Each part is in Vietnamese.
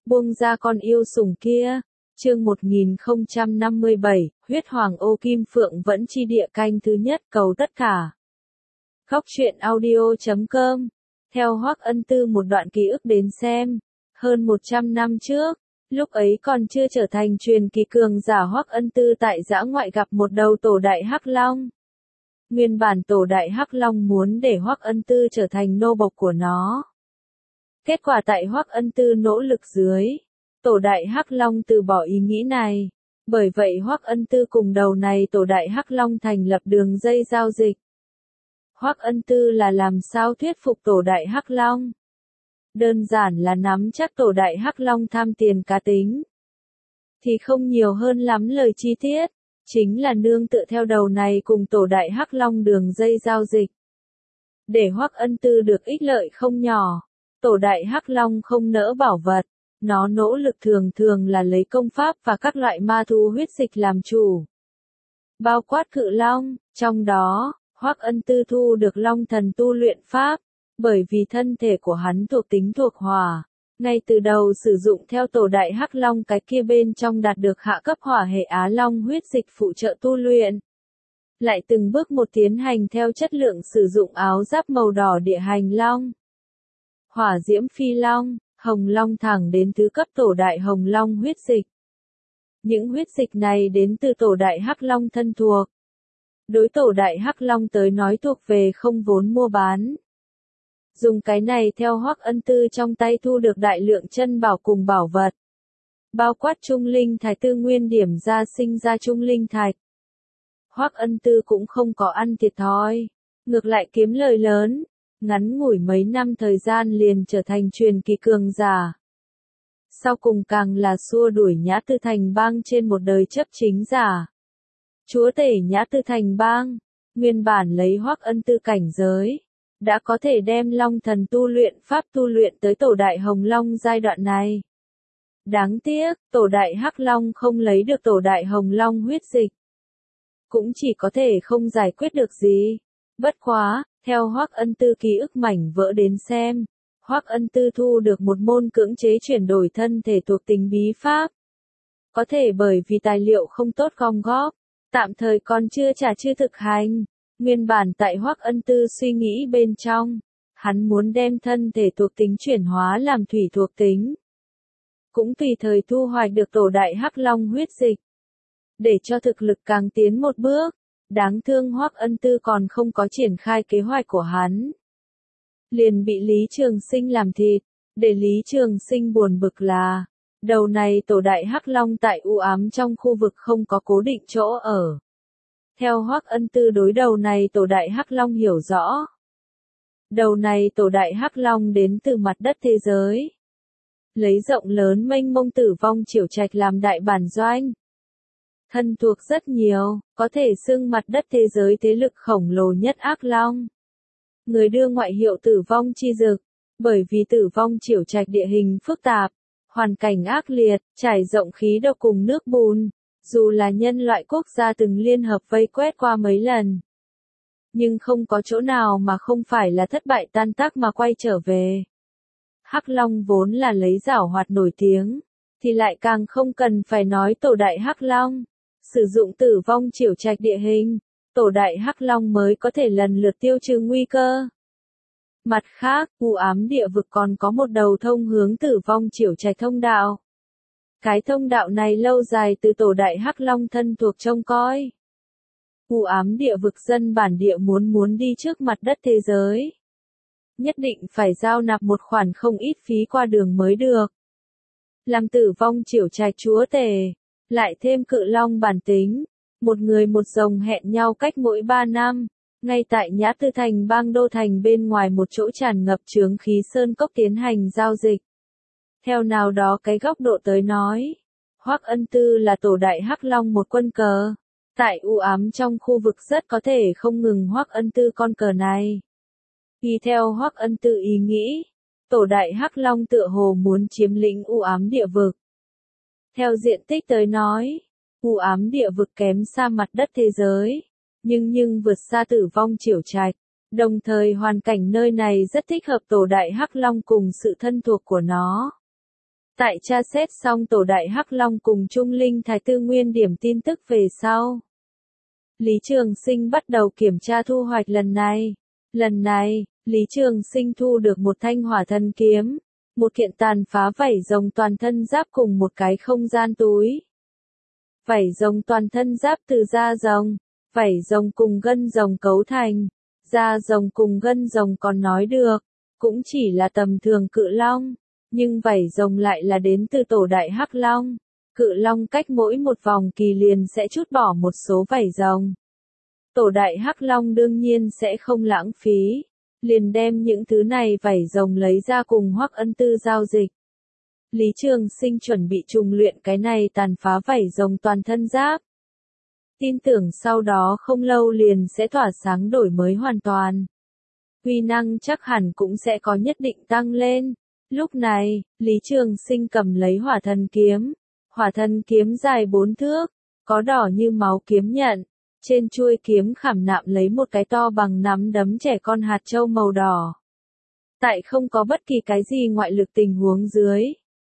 Buông ra con yêu sủng kia. Chương 1057, huyết hoàng ô kim phượng vẫn chi địa canh thứ nhất cầu tất cả. Khóc chuyện audio.com. Theo Hoắc Ân Tư một đoạn ký ức đến xem, hơn 100 năm trước, lúc ấy còn chưa trở thành truyền kỳ cường giả, Hoắc Ân Tư tại dã ngoại gặp một đầu tổ đại hắc long. Nguyên bản tổ đại hắc long muốn để Hoắc Ân Tư trở thành nô bộc của nó. Kết quả tại Hoắc Ân Tư nỗ lực dưới, tổ đại hắc long từ bỏ ý nghĩ này. Bởi vậy Hoắc Ân Tư cùng đầu này tổ đại hắc long thành lập đường dây giao dịch. Hoắc Ân Tư là làm sao thuyết phục tổ đại hắc long? Đơn giản là nắm chắc tổ đại hắc long tham tiền cá tính. Thì không nhiều hơn lắm lời chi tiết, chính là nương tựa theo đầu này cùng tổ đại hắc long đường dây giao dịch. Để Hoắc Ân Tư được ích lợi không nhỏ, tổ đại hắc long không nỡ bảo vật, nó nỗ lực thường thường là lấy công pháp và các loại ma thú huyết dịch làm chủ. Bao quát cự long, trong đó, Hoắc Ân Tư thu được long thần tu luyện pháp, bởi vì thân thể của hắn thuộc tính thuộc hỏa, ngay từ đầu sử dụng theo tổ đại hắc long cái kia bên trong đạt được hạ cấp hỏa hệ á long huyết dịch phụ trợ tu luyện. Lại từng bước một tiến hành theo chất lượng sử dụng áo giáp màu đỏ địa hành long, hỏa diễm phi long, hồng long thẳng đến thứ cấp tổ đại hồng long huyết dịch. Những huyết dịch này đến từ tổ đại hắc long thân thuộc. Đối tổ đại hắc long tới nói thuộc về không vốn mua bán. Dùng cái này theo Hoắc Ân Tư trong tay thu được đại lượng chân bảo cùng bảo vật. Bao quát trung linh thạch tư nguyên điểm ra sinh ra trung linh thạch. Hoắc Ân Tư cũng không có ăn thiệt thòi, ngược lại kiếm lời lớn, ngắn ngủi mấy năm thời gian liền trở thành truyền kỳ cường giả. Sau cùng càng là xua đuổi Nhã Tư Thành Bang trên một đời chấp chính giả. Chúa tể Nhã Tư Thành Bang, nguyên bản lấy Hoắc Ân Tư cảnh giới, đã có thể đem long thần tu luyện pháp tu luyện tới tổ đại hồng long giai đoạn này. Đáng tiếc, tổ đại hắc long không lấy được tổ đại hồng long huyết dịch. Cũng chỉ có thể không giải quyết được gì. Bất quá, theo Hoắc Ân Tư ký ức mảnh vỡ đến xem, Hoắc Ân Tư thu được một môn cưỡng chế chuyển đổi thân thể thuộc tính bí pháp. Có thể bởi vì tài liệu không tốt gom góp, tạm thời còn chưa thực hành. Nguyên bản tại Hoắc Ân Tư suy nghĩ bên trong, hắn muốn đem thân thể thuộc tính chuyển hóa làm thủy thuộc tính. Cũng tùy thời thu hoạch được tổ đại hắc long huyết dịch. Để cho thực lực càng tiến một bước, đáng thương Hoắc Ân Tư còn không có triển khai kế hoạch của hắn. Liền bị Lý Trường Sinh làm thịt, để Lý Trường Sinh buồn bực là, đầu này tổ đại hắc long tại u ám trong khu vực không có cố định chỗ ở. Theo Hoắc Ân Tư đối đầu này tổ đại hắc long hiểu rõ. Đầu này tổ đại hắc long đến từ mặt đất thế giới. Lấy rộng lớn mênh mông tử vong triều trạch làm đại bản doanh. Thân thuộc rất nhiều, có thể xưng mặt đất thế giới thế lực khổng lồ nhất ác long. Người đưa ngoại hiệu tử vong chi dực, bởi vì tử vong triều trạch địa hình phức tạp, hoàn cảnh ác liệt, trải rộng khí độc cùng nước bùn. Dù là nhân loại quốc gia từng liên hợp vây quét qua mấy lần, nhưng không có chỗ nào mà không phải là thất bại tan tác mà quay trở về. Hắc Long vốn là lấy giảo hoạt nổi tiếng, thì lại càng không cần phải nói tổ đại Hắc Long. Sử dụng tử vong triều trạch địa hình, tổ đại Hắc Long mới có thể lần lượt tiêu trừ nguy cơ. Mặt khác, u ám địa vực còn có một đầu thông hướng tử vong triều trạch thông đạo. Cái thông đạo này lâu dài từ tổ đại hắc long thân thuộc trông coi. U ám địa vực dân bản địa muốn đi trước mặt đất thế giới. Nhất định phải giao nạp một khoản không ít phí qua đường mới được. Làm tử vong triều trạch chúa tể, lại thêm cự long bản tính, một người một rồng hẹn nhau cách mỗi 3 năm, ngay tại Nhã Tư Thành Bang đô thành bên ngoài một chỗ tràn ngập chướng khí sơn cốc tiến hành giao dịch. Theo nào đó cái góc độ tới nói, Hoắc Ân Tư là tổ đại hắc long một quân cờ. Tại u ám trong khu vực rất có thể không ngừng Hoắc Ân Tư con cờ này. Y theo Hoắc Ân Tư ý nghĩ, tổ đại hắc long tựa hồ muốn chiếm lĩnh u ám địa vực. Theo diện tích tới nói, u ám địa vực kém xa mặt đất thế giới, nhưng vượt xa tử vong triều trạch. Đồng thời hoàn cảnh nơi này rất thích hợp tổ đại hắc long cùng sự thân thuộc của nó. Tại tra xét xong tổ đại Hắc Long cùng Trung Linh Thái Tư nguyên điểm tin tức về sau, Lý Trường Sinh bắt đầu kiểm tra thu hoạch lần này. Lần này, Lý Trường Sinh thu được một thanh hỏa thần kiếm, một kiện tàn phá vảy rồng toàn thân giáp cùng một cái không gian túi. Vảy rồng toàn thân giáp từ da rồng, vảy rồng cùng gân rồng cấu thành, da rồng cùng gân rồng còn nói được, cũng chỉ là tầm thường cự long, nhưng vảy rồng lại là đến từ tổ đại Hắc Long. Cự long cách mỗi một vòng kỳ liền sẽ trút bỏ một số vảy rồng. Tổ đại Hắc Long đương nhiên sẽ không lãng phí, liền đem những thứ này vảy rồng lấy ra cùng Hoắc Ân Tư giao dịch. Lý Trường Sinh chuẩn bị trùng luyện cái này tàn phá vảy rồng toàn thân giáp. Tin tưởng sau đó không lâu liền sẽ tỏa sáng đổi mới hoàn toàn. Uy năng chắc hẳn cũng sẽ có nhất định tăng lên. Lúc này, Lý Trường Sinh cầm lấy hỏa thần kiếm. Hỏa thần kiếm dài 4 thước, có đỏ như máu kiếm nhận. Trên chuôi kiếm khảm nạm lấy một cái to bằng nắm đấm trẻ con hạt châu màu đỏ. Tại không có bất kỳ cái gì ngoại lực tình huống dưới.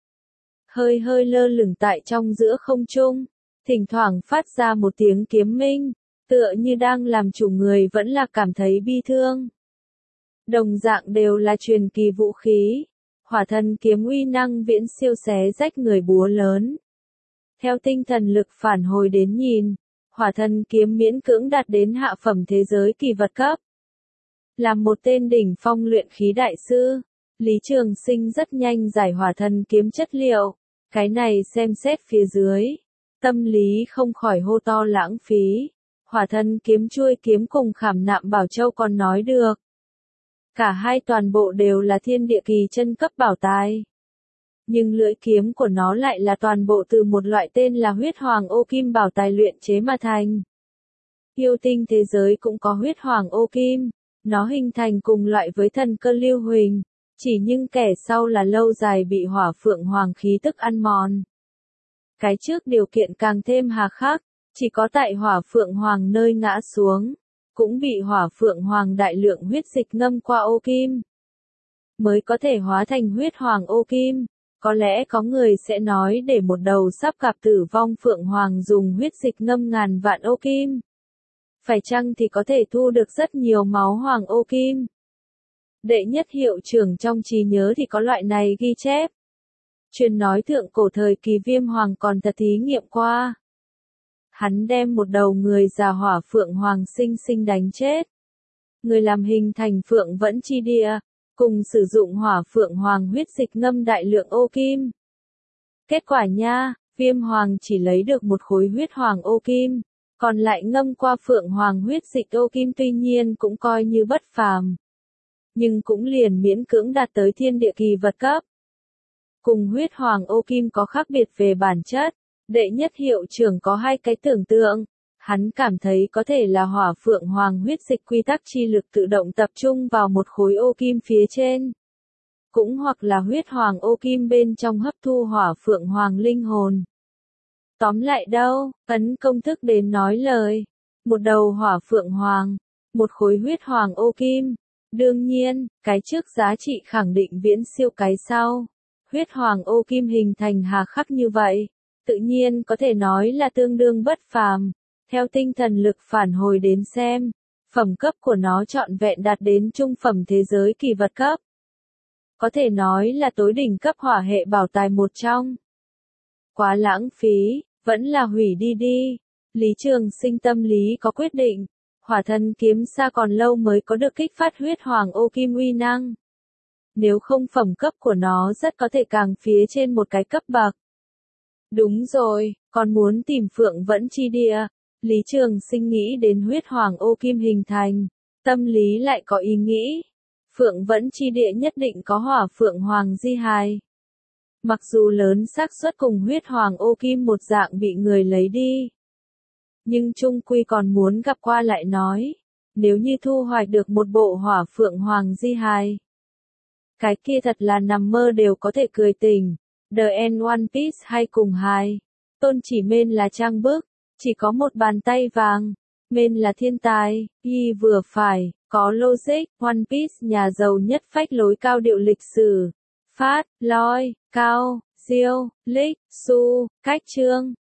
Hơi hơi lơ lửng tại trong giữa không trung, thỉnh thoảng phát ra một tiếng kiếm minh, tựa như đang làm chủ người vẫn là cảm thấy bi thương. Đồng dạng đều là truyền kỳ vũ khí, hỏa thần kiếm uy năng viễn siêu xé rách người búa lớn. Theo tinh thần lực phản hồi đến nhìn, hỏa thần kiếm miễn cưỡng đạt đến hạ phẩm thế giới kỳ vật cấp. Là một tên đỉnh phong luyện khí đại sư, Lý Trường Sinh rất nhanh giải hỏa thần kiếm chất liệu. Cái này xem xét phía dưới, tâm lý không khỏi hô to lãng phí. Hỏa thần kiếm chuôi kiếm cùng khảm nạm bảo châu còn nói được. Cả hai toàn bộ đều là thiên địa kỳ chân cấp bảo tài. Nhưng lưỡi kiếm của nó lại là toàn bộ từ một loại tên là huyết hoàng ô kim bảo tài luyện chế mà thành. Yêu tinh thế giới cũng có huyết hoàng ô kim, nó hình thành cùng loại với thần cơ lưu huỳnh, chỉ nhưng kẻ sau là lâu dài bị hỏa phượng hoàng khí tức ăn mòn. Cái trước điều kiện càng thêm hà khắc, chỉ có tại hỏa phượng hoàng nơi ngã xuống, cũng bị hỏa phượng hoàng đại lượng huyết dịch ngâm qua ô kim, mới có thể hóa thành huyết hoàng ô kim. Có lẽ có người sẽ nói để một đầu sắp gặp tử vong phượng hoàng dùng huyết dịch ngâm ngàn vạn ô kim. Phải chăng thì có thể thu được rất nhiều máu hoàng ô kim? Đệ nhất hiệu trưởng trong trí nhớ thì có loại này ghi chép. Truyền nói thượng cổ thời kỳ Viêm Hoàng còn thật thí nghiệm qua. Hắn đem một đầu người già hỏa phượng hoàng sinh sinh đánh chết. Người làm hình thành phượng vẫn chi địa, cùng sử dụng hỏa phượng hoàng huyết dịch ngâm đại lượng ô kim. Kết quả nha, Viêm Hoàng chỉ lấy được một khối huyết hoàng ô kim, còn lại ngâm qua phượng hoàng huyết dịch ô kim tuy nhiên cũng coi như bất phàm. Nhưng cũng liền miễn cưỡng đạt tới thiên địa kỳ vật cấp. Cùng huyết hoàng ô kim có khác biệt về bản chất, đệ nhất hiệu trưởng có hai cái tưởng tượng. Hắn cảm thấy có thể là hỏa phượng hoàng huyết dịch quy tắc chi lực tự động tập trung vào một khối ô kim phía trên. Cũng hoặc là huyết hoàng ô kim bên trong hấp thu hỏa phượng hoàng linh hồn. Tóm lại đâu, ấn công thức đến nói lời. Một đầu hỏa phượng hoàng, một khối huyết hoàng ô kim. Đương nhiên, cái trước giá trị khẳng định viễn siêu cái sau. Huyết hoàng ô kim hình thành hà khắc như vậy, tự nhiên có thể nói là tương đương bất phàm. Theo tinh thần lực phản hồi đến xem, phẩm cấp của nó trọn vẹn đạt đến trung phẩm thế giới kỳ vật cấp. Có thể nói là tối đỉnh cấp hỏa hệ bảo tài một trong. Quá lãng phí, vẫn là hủy đi đi. Lý Trường Sinh tâm lý có quyết định. Hỏa thần kiếm xa còn lâu mới có được kích phát huyết hoàng ô kim uy năng. Nếu không phẩm cấp của nó rất có thể càng phía trên một cái cấp bậc. Đúng rồi, còn muốn tìm phượng vẫn chi địa. Lý Trường Sinh nghĩ đến huyết hoàng ô kim hình thành, tâm lý lại có ý nghĩ. Phượng vẫn chi địa nhất định có hỏa phượng hoàng di hài. Mặc dù lớn xác suất cùng huyết hoàng ô kim một dạng bị người lấy đi. Nhưng chung quy còn muốn gặp qua lại nói. Nếu như thu hoạch được một bộ hỏa phượng hoàng di hài. Cái kia thật là nằm mơ đều có thể cười tỉnh. The End One Piece hay cùng hai. Tôn chỉ men là trang bức. Chỉ có một bàn tay vàng. Men là thiên tài. Y vừa phải. Có logic. One Piece nhà giàu nhất phách lối cao điệu lịch sử. Phát, loi, cao, siêu, lịch, su, cách chương.